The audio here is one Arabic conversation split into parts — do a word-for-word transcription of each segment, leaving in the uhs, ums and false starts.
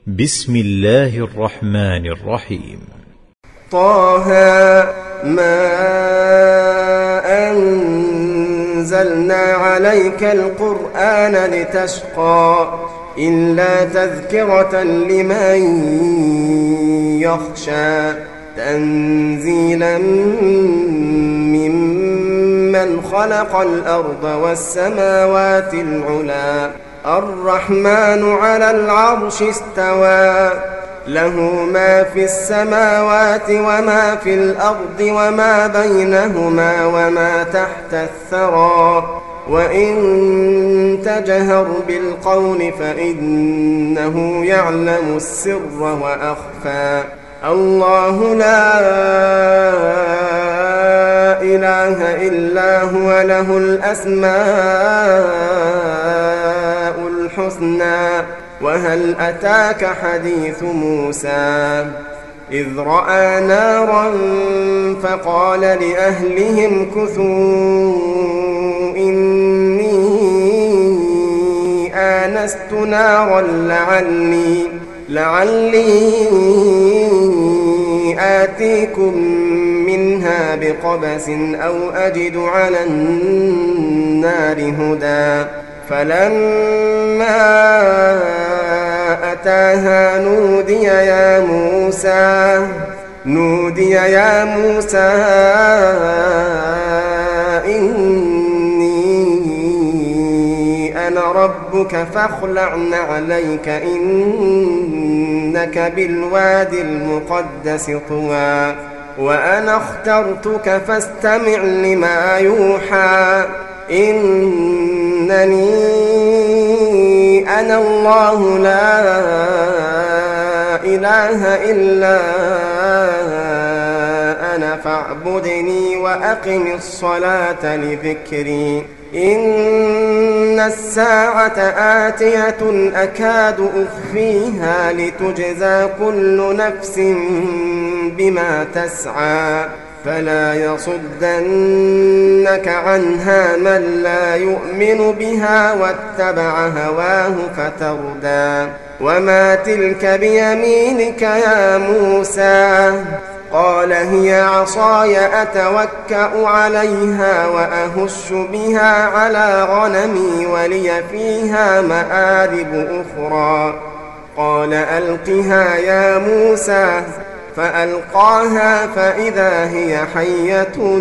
بسم الله الرحمن الرحيم. طه ما أنزلنا عليك القرآن لتشقى إلا تذكرة لمن يخشى تنزيلا ممن خلق الأرض والسماوات العلى الرحمن على العرش استوى له ما في السماوات وما في الأرض وما بينهما وما تحت الثرى وإن تجهر بالقول فإنه يعلم السر وأخفى الله لا إله إلا هو له الأسماء الحسنى وهل أتاك حديث موسى إذ رأى نارا فقال لأهلهم كثوا إني آنست نارا لعلي لعلي آتيكم منها بقبس أو أجد على النار هدى فلما أتاها نودي يا موسى نودي يا موسى إني أنا ربك فاخلع نعليك إنك بالوادي المقدس طوى وأنا اخترتك فاستمع لما يوحى إنني أنا الله لا إله إلا أنا فاعبدني وأقم الصلاة لذكري إن الساعة آتية أكاد أخفيها لتجزى كل نفس بما تسعى فلا يصدنك عنها من لا يؤمن بها واتبع هواه فتردى وما تلك بيمينك يا موسى قال هي عصاي أتوكأ عليها وأهش بها على غنمي ولي فيها مآرب أخرى قال ألقها يا موسى فألقاها فإذا هي حية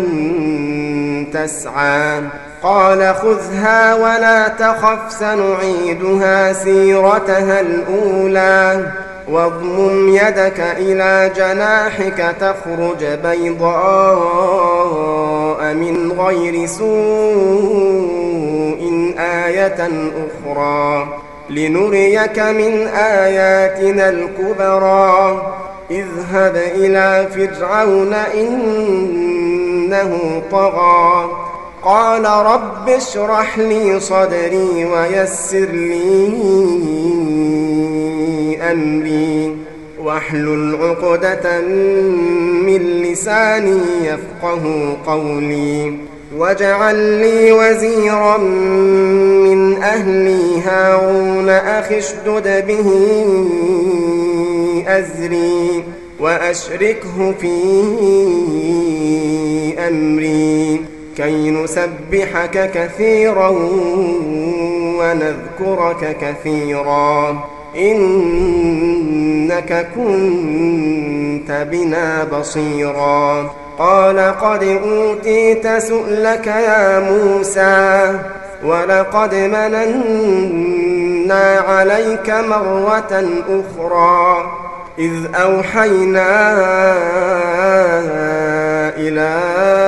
تسعى قال خذها ولا تخف سنعيدها سيرتها الأولى واضمم يدك إلى جناحك تخرج بيضاء من غير سوء آية أخرى لنريك من آياتنا الكبرى اذهب إلى فرعون إنه طغى قال رب اشرح لي صدري ويسر لي أمري واحلل عقدة من لساني يفقه قولي واجعل لي وزيرا من أهلي هارون أخي اشدد به أزري وأشركه في أمري كي نسبحك كثيرا ونذكرك كثيرا إنك كنت بنا بصيرا قال قد أوتيت سؤلك يا موسى ولقد مننا عليك مرة أخرى إذ أوحينا إلى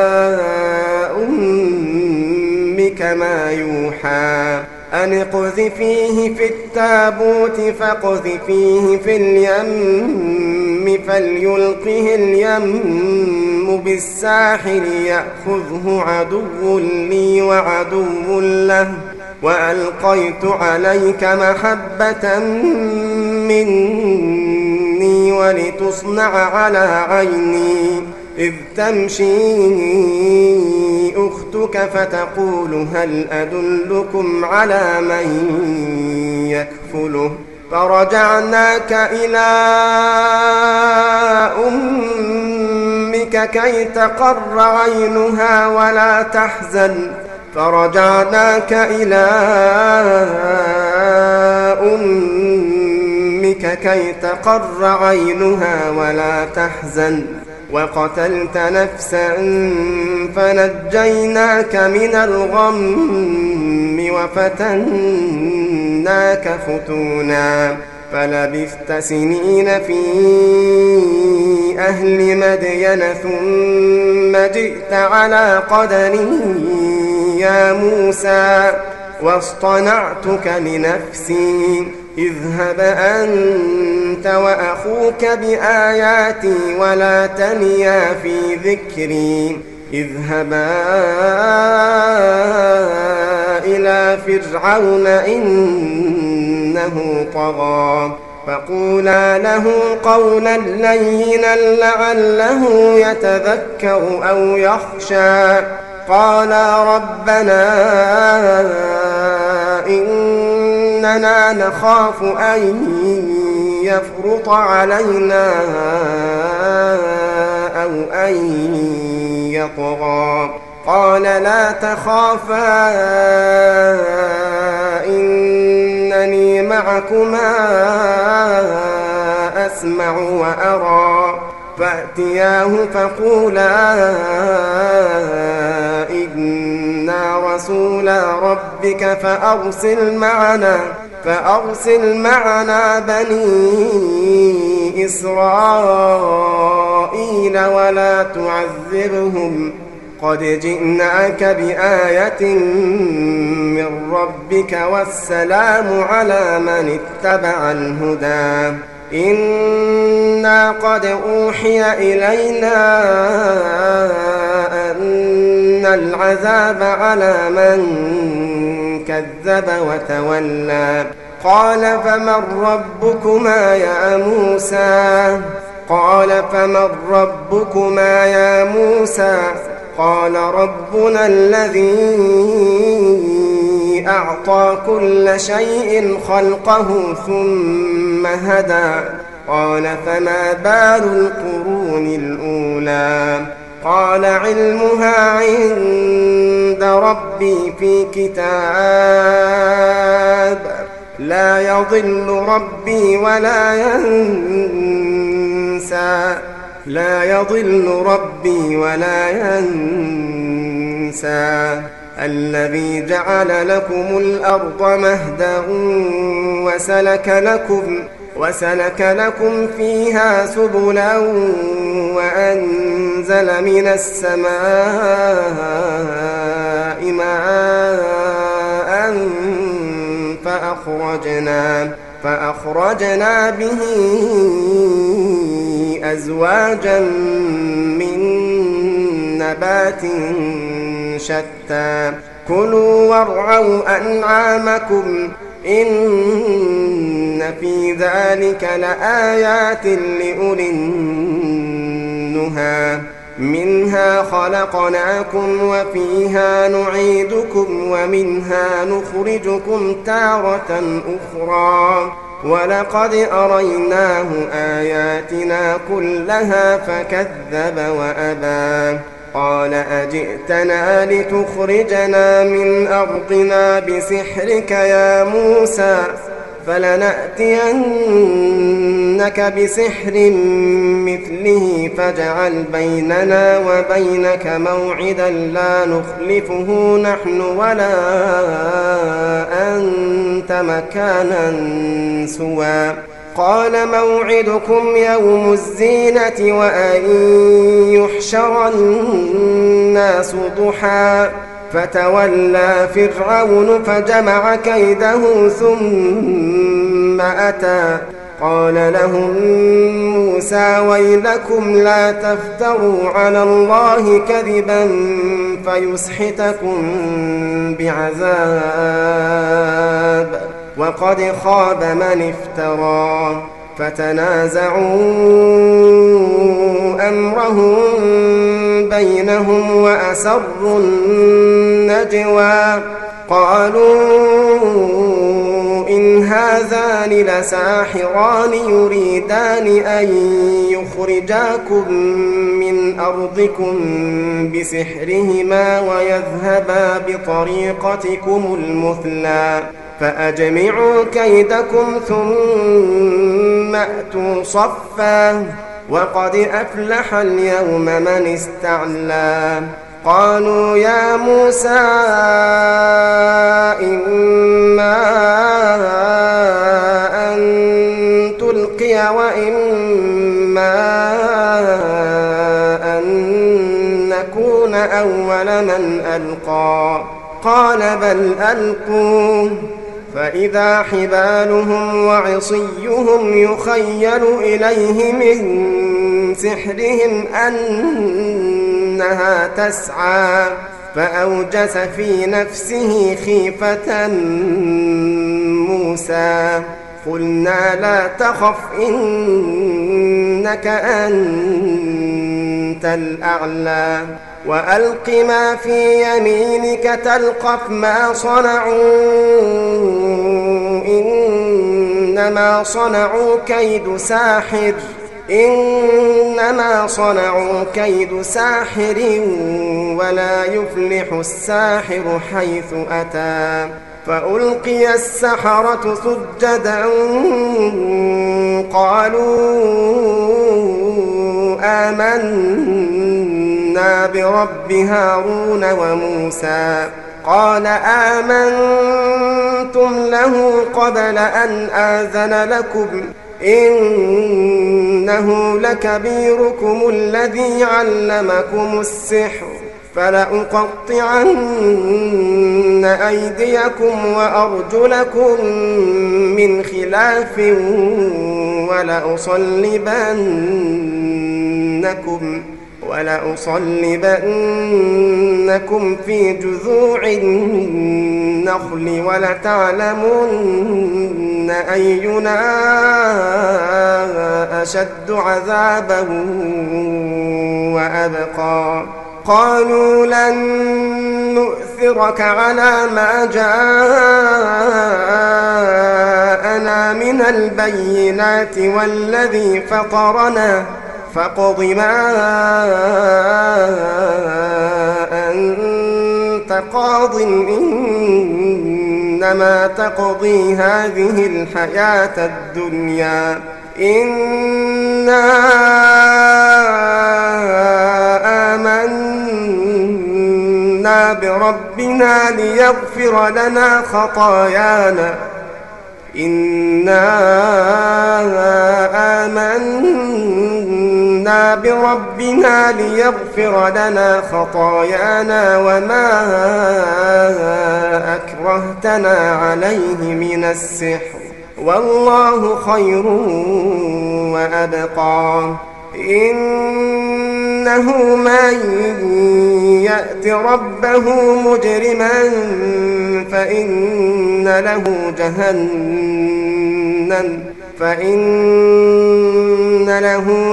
أمك ما يوحى أن اقذفيه في التابوت فاقذفيه في اليم فليلقه اليم بالساحل يأخذه عدو لي وعدو له وألقيت عليك محبة مني ولتصنع على عيني إذ تمشي أختك فتقول هل أدلكم على من يكفله فرجعناك إلى أمك كي تقر عينها ولا تحزن فرجعناك إلى أمك كي تقر عينها ولا تحزن وقتلت نفسا فنجيناك من الغم وفتناك فتونا فلبثت سنين في أهل مدين ثم جئت على قدر يا موسى واصطنعتك لنفسي اذهب أنت وأخوك بآياتي ولا تنيا في ذكري اذهبا إلى فرعون إنه طغى فقولا له قولا لينا لعله يتذكر أو يخشى قالا ربنا إننا نخاف أن يفرط علينا أو أن يطغى قال لا تخافا إنني معكما أسمع وأرى فأتياه فقولا إنا رسولا ربك فأرسل معنا فأرسل معنا بني إسرائيل ولا تعذبهم قد جئناك بآية من ربك والسلام على من اتبع الهدى إنا قد أوحي إلينا أن العذاب على من كذب وتولى قال فمن ربكما يا موسى قال فمن ربكما يا موسى قال ربنا الذي أعطى كل شيء خلقه ثم هدى قال فما بال القرون الأولى قال علمها عند ربي في كتاب لا يضل ربي ولا ينسى لا يضل ربي ولا ينسى الذي جعل لكم الأرض مهدا وسلك لكم وسلك لكم فيها سبلا وأنزل من السماء ماء فأخرجنا فأخرجنا به أزواجا من نبات شتى كلوا وارعوا أنعامكم إن في ذلك لآيات لأولي النهى منها خلقناكم وفيها نعيدكم ومنها نخرجكم تارة أخرى ولقد أريناه آياتنا كلها فكذب وأبى قال أجئتنا لتخرجنا من أرضنا بسحرك يا موسى فلنأتينك بسحر مثله فاجعل بيننا وبينك موعدا لا نخلفه نحن ولا أنت مكانا سوى قال موعدكم يوم الزينة وأن يحشر الناس ضحى فتولى فرعون فجمع كيده ثم أتى قال لهم موسى ويلكم لا تفتروا على الله كذبا فيسحتكم بعذاب وقد خاب من افترى فتنازعوا أمرهم بينهم وأسروا النجوى قالوا إن هذان لساحران يريدان أن يخرجاكم من أرضكم بسحرهما ويذهبا بطريقتكم المثلى فأجمعوا كيدكم ثم أتوا صفا وقد أفلح اليوم من استعلى. قالوا يا موسى إما أن تلقي وإما أن نكون أول من ألقى قال بل ألقوا فإذا حبالهم وعصيهم يخيل إليه من سحرهم أنها تسعى فأوجس في نفسه خيفة موسى قلنا لا تخف إنك أنت الأعلى وألق ما في يمينك تلقف ما صنعوا إنما صنعوا كيد ساحر إنما صنعوا كيد ساحر ولا يفلح الساحر حيث أتى فألقي السحرة سجدا قالوا آمنا برب هارون وموسى قال آمنتم له قبل أن آذن لكم إنه لكبيركم الذي علمكم السحر فلأقطعن أيديكم وأرجلكم من خلاف ولأصلبنكم ولأصلبنكم في جذوع النخل ولتعلمن أينا أشد عذابا وأبقى قالوا لن نؤثرك على ما جاءنا من البينات والذي فطرنا فاقض ما أنت قاض إنما تقضي هذه الحياة الدنيا إنا آمنا بربنا ليغفر لنا خطايانا إنا آمنا بربنا ليغفر لنا خطايانا وما أكرهتنا عليه من السحر والله خير وأبقى إنه من يأت ربه مجرما فإن له جهنم فإن له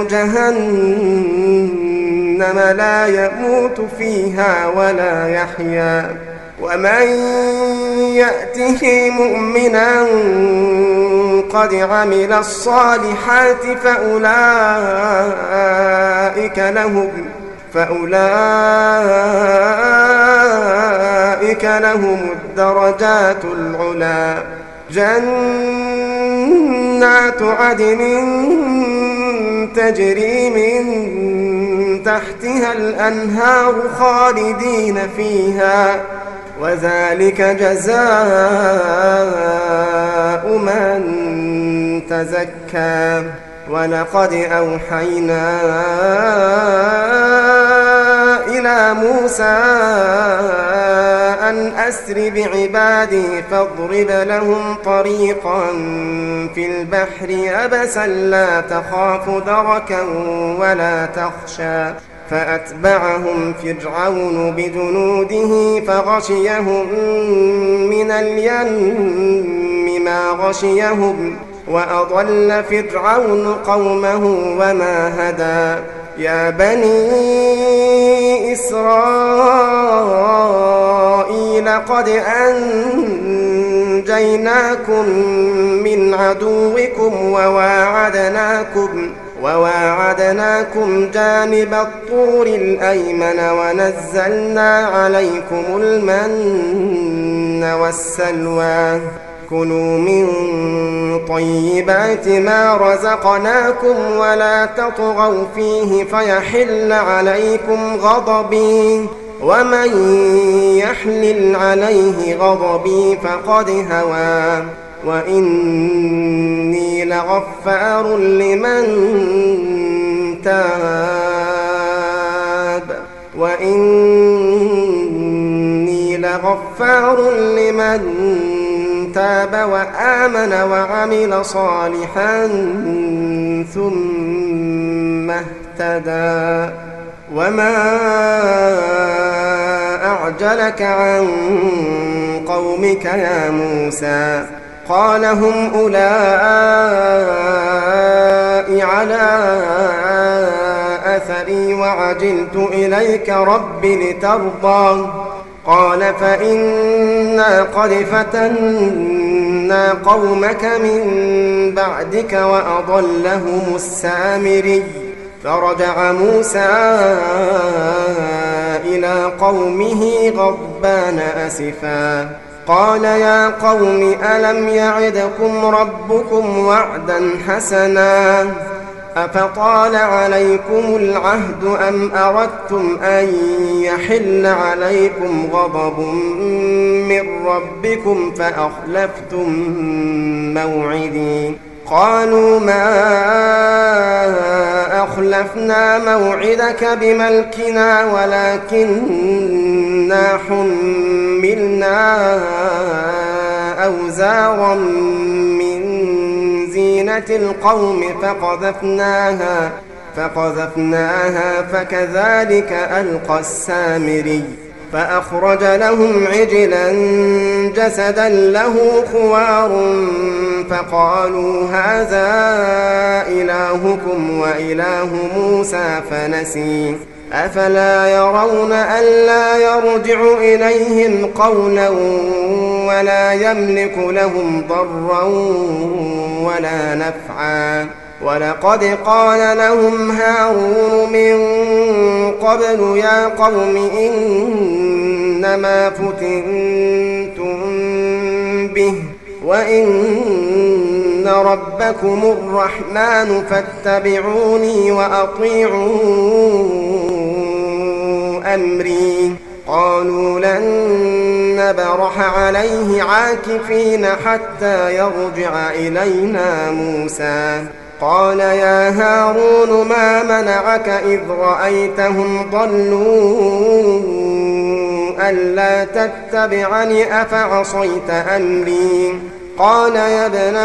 جهنم لا يموت فيها ولا يحيا ومن يأته مؤمنا قد عمل الصالحات فأولئك لهم فأولئك لهم الدرجات العلى جنات عدن تجري من تحتها الأنهار خالدين فيها وذلك جزاء من تزكى ولقد أوحينا إلى موسى أن أسر بعبادي فاضرب لهم طريقا في البحر يبسا لا تخاف دركا ولا تخشى فأتبعهم فرعون بجنوده فغشيهم من اليم ما غشيهم وأضل فرعون قومه وما هدى يا بني إسرائيل قد أنجاكم نجيناكم من عدوكم وواعدناكم وواعدناكم جانب الطور الأيمن ونزلنا عليكم المن والسلوى كلوا من طيبات ما رزقناكم ولا تطغوا فيه فيحل عليكم غضبي ومن يحلل عليه غضبي فقد هوى وإني لغفار لمن تاب وإني لغفار لمن تاب وآمن وعمل صالحا ثم اهتدى وما أعجلك عن قومك يا موسى قال هم أولئك على أثري وعجلت إليك رب لترضى قال فإنا قد فتنا قومك من بعدك وأضلهم السامري فرجع موسى إلى قومه غضبان أسفا قال يا قوم ألم يعدكم ربكم وعدا حسنا أفطال عليكم العهد أم أردتم أن يحل عليكم غضب من ربكم فأخلفتم موعدي قالوا ما أخلفنا موعدك بملكنا ولكننا حملنا أوزارا من زينة القوم فقذفناها فقذفناها فكذلك ألقى السامري فأخرج لهم عجلا جسدا له خوار فقالوا هذا إلهكم وإله موسى فنسي أفلا يرون ألا يرجع إليهم قولا ولا يملك لهم ضرا ولا نفعا ولقد قال لهم هارون من قبل يا قوم إنما فتنتم به وإن ربكم الرحمن فاتبعوني وأطيعوا أمري قالوا لن نبرح عليه عاكفين حتى يرجع إلينا موسى قال يا هارون ما منعك إذ رأيتهم ضلوا ألا تتبعني أفعصيت أمري قال يا ابن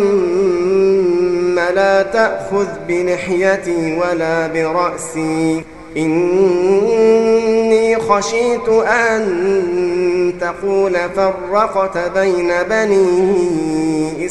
أم لا تأخذ بلحيتي ولا برأسي إني خشيت أن تقول فرقت بين بني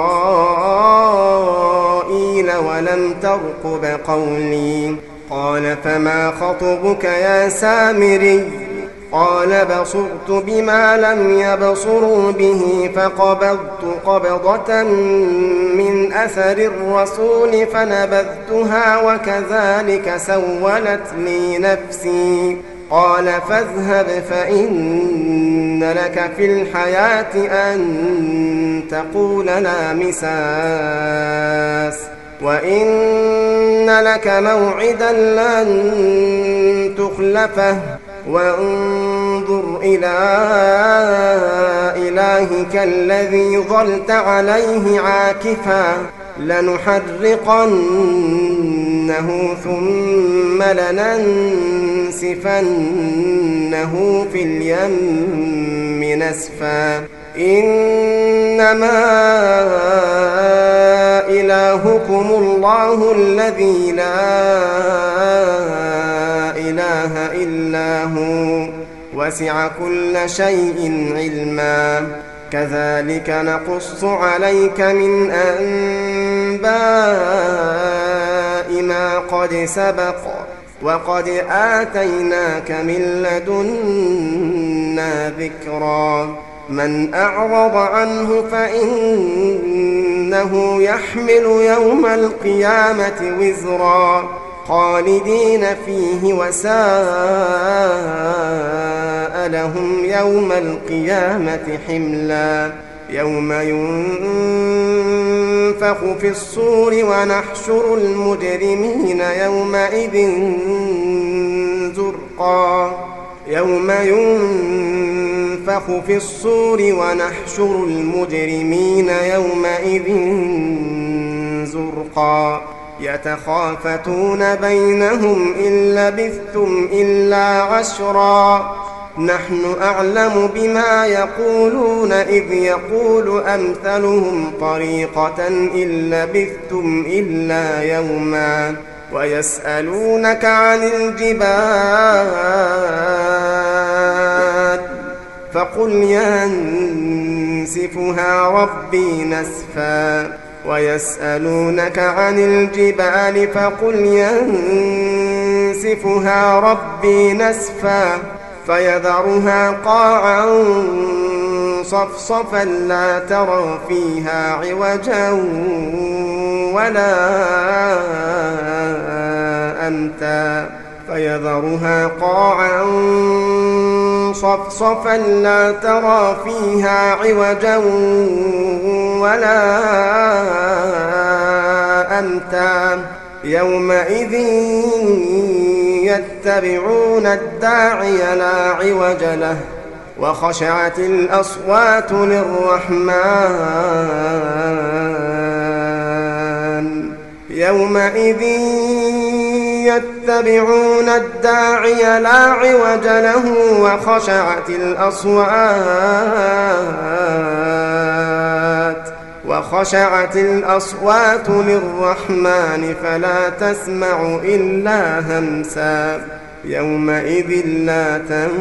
إسرائيل ولم ترقب قولي قال فما خطبك يا سامري قال بصرت بما لم يبصروا به فقبضت قبضة من أثر الرسول فنبذتها وكذلك سولت لي نفسي قال فاذهب فإن لك في الحياة أن تقول لا مساس وإن لك موعدا لن تخلفه وانظر إلى إلهك الذي ظلت عليه عاكفا لنحرقنه ثم لننسفنه في اليم نسفا إنما إلهكم الله الذي لا إله إلا هو وسع كل شيء علما كذلك نقص عليك من أنباء ما قد سبق وقد آتيناك من لدنا ذكرا من أعرض عنه فإنه يحمل يوم القيامة وزرا خالدين فيه وساء لهم يوم القيامة حملا يوم ينفخ في الصور ونحشر المجرمين يومئذ زرقا يوم ينفخ في الصور ونحشر المجرمين يومئذ زرقا يتخافتون بينهم إن لبثتم إلا عشرا نحن أعلم بما يقولون إذ يقول أمثلهم طريقة إن لبثتم إلا يوما ويسألونك عن الجبال فقل ينسفها ربي نسفا ويسألونك عن الجبال فقل ينسفها ربي نسفا فيذرها قاعا صفصفا لا ترى فيها عوجا ولا أمتا فيذرها قاعا صفصفا لا ترى فيها عوجا ولا أمتا يومئذ يتبعون الداعي لا عوج له وخشعت الأصوات للرحمن يومئذ يتبعون الداعي لا عوج له وخشعت الأصوات وخشعت الأصوات للرحمن فلا تسمع إلا همسا يومئذ لا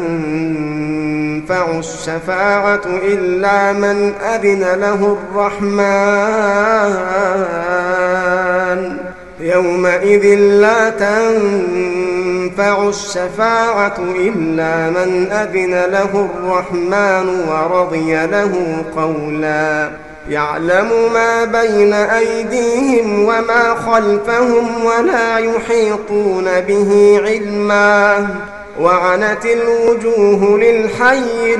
تنفع الشفاعة إلا من أذن له الرحمن يومئذ لا تنفع الشفاعة إلا من أذن له الرحمن ورضي له قولا يعلم ما بين أيديهم وما خلفهم ولا يحيطون به علما وعنت الوجوه للحي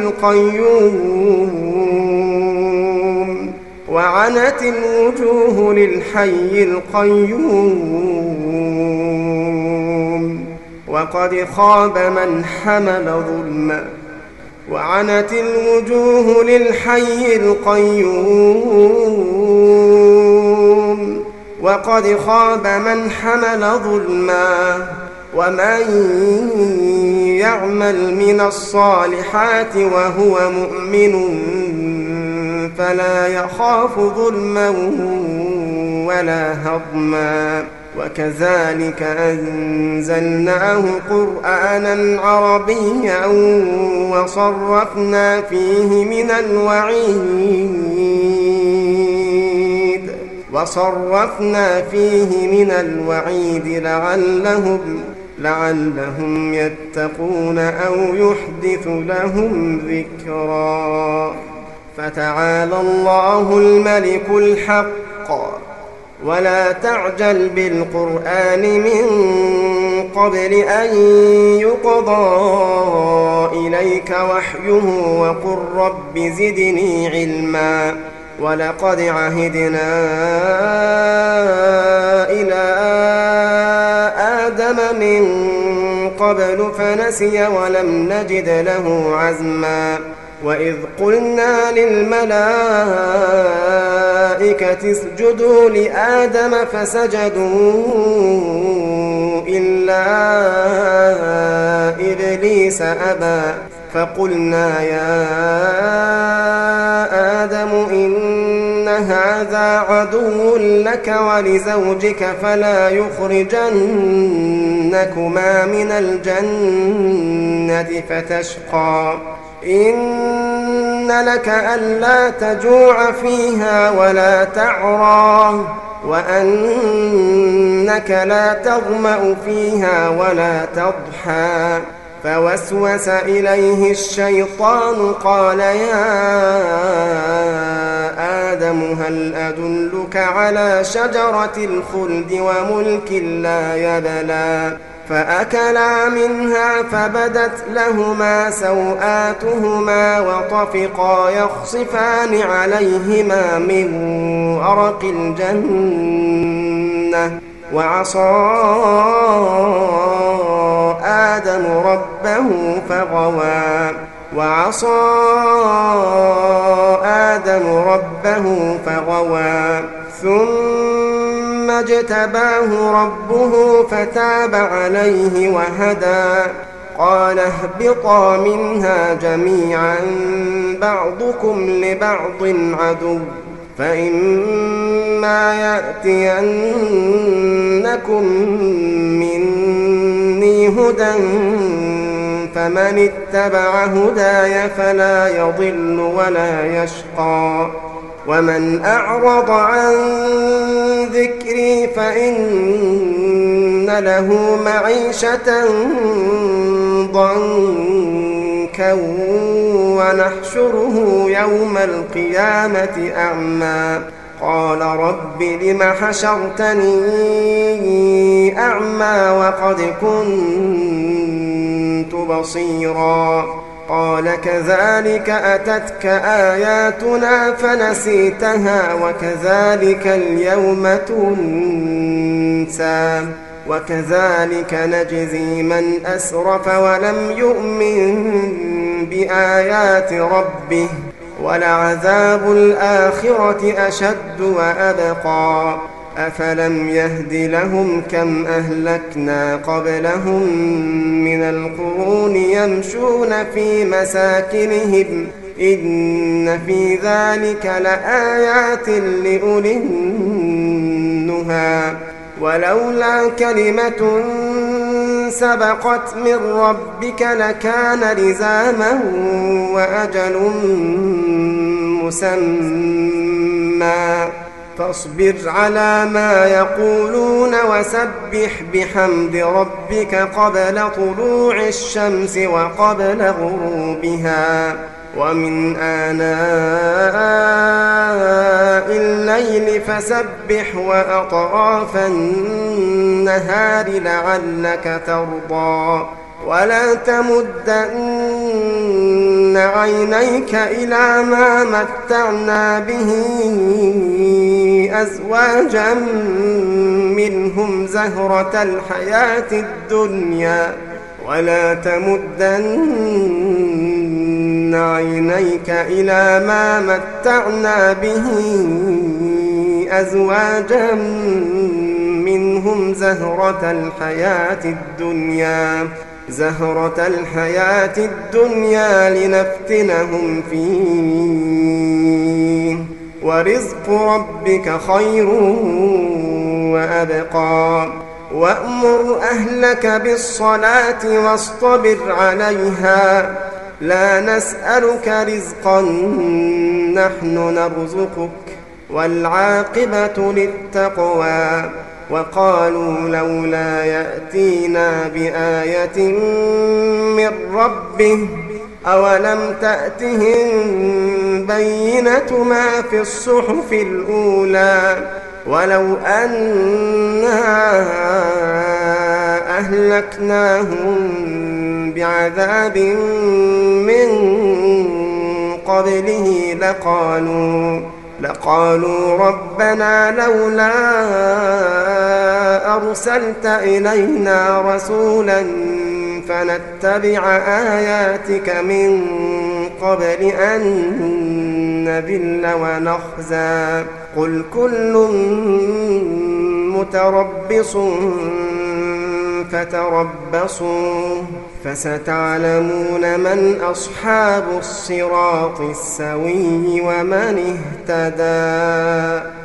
القيوم وعنت الوجوه للحي القيوم وقد خاب من حمل ظلما وعنت الوجوه للحي القيوم وقد خاب من حمل ظلما ومن يعمل من الصالحات وهو مؤمن فلا يخاف ظلما ولا هضما وكذلك أنزلناه قرآنا عربيا وصرفنا فيه من الوعيد وصرفنا فيه من الوعيد لعلهم لعلهم يتقون أو يحدث لهم ذكرا فتعالى الله الملك الحق ولا تعجل بالقرآن من قبل أن يقضى إليك وحيه وقل رب زدني علما ولقد عهدنا إلى آدم من قبل فنسي ولم نجد له عزما وإذ قلنا للملائكة اسجدوا لآدم فسجدوا إلا إبليس أبى فقلنا يا آدم إن هذا عدو لك ولزوجك فلا يخرجنكما من الجنة فتشقى إن لك ألا تجوع فيها ولا تعرى وأنك لا تظمأ فيها ولا تضحى فوسوس إليه الشيطان قال يا آدم هل أدلك على شجرة الخلد وملك لا يبلى فأكلا منها فبدت لهما سوآتهما وطفقا يخصفان عليهما من ورق الجنة وعصى آدم ربه فغوى وعصى آدم ربه فغوى ثم اجتباه ربه فتاب عليه وهدى قال اهبطا منها جميعا بعضكم لبعض عدو فإما يأتينكم مني هدى فمن اتبع هداي فلا يضل ولا يشقى ومن أعرض عن ذكري فإن له معيشة ضنكا ونحشره يوم القيامة أعمى قال رب لم حشرتني أعمى وقد كنت بصيرا قال كذلك أتتك آياتنا فنسيتها وكذلك اليوم تنسى وكذلك نجزي من أسرف ولم يؤمن بآيات ربه ولعذاب الآخرة أشد وأبقى أفلم يهد لهم كم أهلكنا قبلهم من القرون يمشون في مساكنهم إن في ذلك لآيات لأولي النهى ولولا كلمة سبقت من ربك لكان لزاما وأجل مسمى فاصبر على ما يقولون وسبح بحمد ربك قبل طلوع الشمس وقبل غروبها ومن آناء الليل فسبح وأطراف النهار لعلك ترضى ولا تمدن عينيك إلى ما متعنا به أزواجا منهم زهرة الحياة الدنيا ولا تمدن عينيك إلى ما متعنا به أزواجا منهم زهرة الحياة الدنيا زهرة الحياة الدنيا لنفتنهم فيه ورزق ربك خير وأبقى وأمر أهلك بالصلاة واصطبر عليها لا نسألك رزقا نحن نرزقك والعاقبة للتقوى وقالوا لولا يأتينا بآية من ربه أولم تأتهم بينة ما في الصحف الأولى ولو أنا أهلكناهم بعذاب من قبله لقالوا لقالوا ربنا لولا أرسلت إلينا رسولا فنتبع آياتك من قبل أن نذل ونخزى قل كل متربص فتربصوا فستعلمون من أصحاب الصراط السوي ومن اهتدى.